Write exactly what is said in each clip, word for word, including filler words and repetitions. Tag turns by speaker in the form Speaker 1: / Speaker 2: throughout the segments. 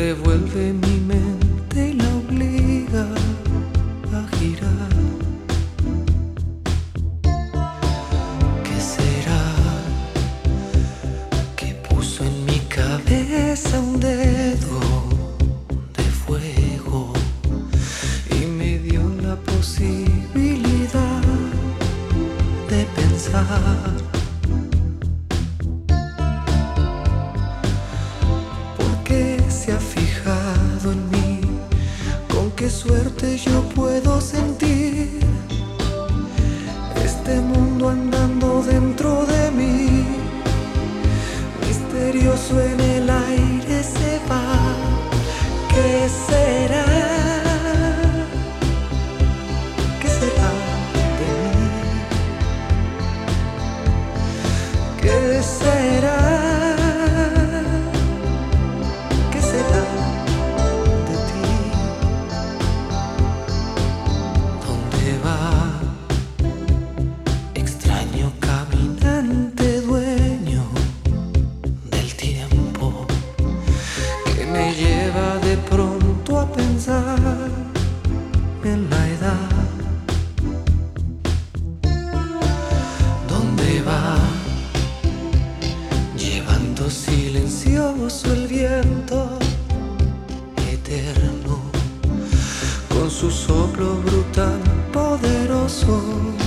Speaker 1: revuelve mi mente y la obliga a girar. ¿Qué será que puso en mi cabeza un dedo de fuego y me dio la posibilidad de pensar? Se ha fijado en mí, con qué suerte yo puedo sentir este mundo andando dentro de mí, misterioso en el aire se va. ¿Qué será? ¿Qué será de mí? ¿Qué será? Me lleva de pronto a pensar en la edad. ¿Dónde va? Llevando silencioso el viento eterno, con su soplo brutal, poderoso,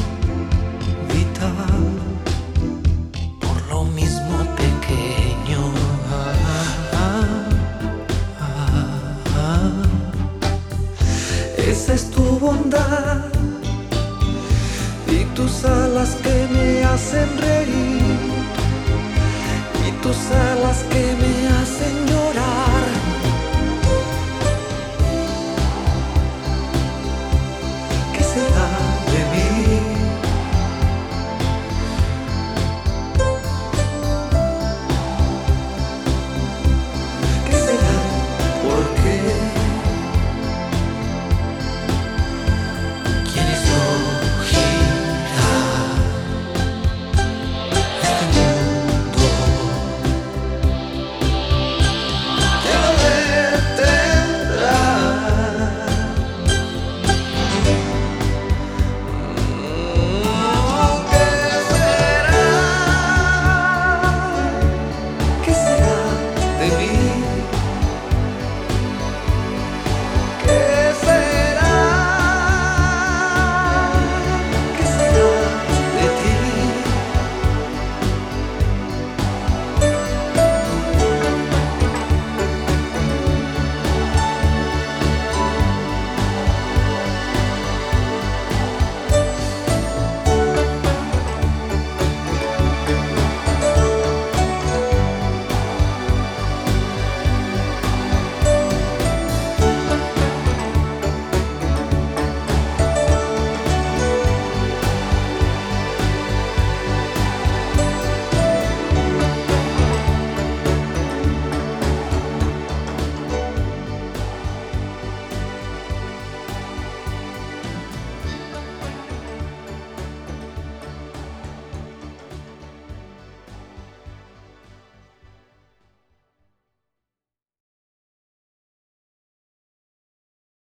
Speaker 1: vital, por lo mismo pequeño. Esa es tu bondad y tus alas que me hacen reír, y tus alas que me hacen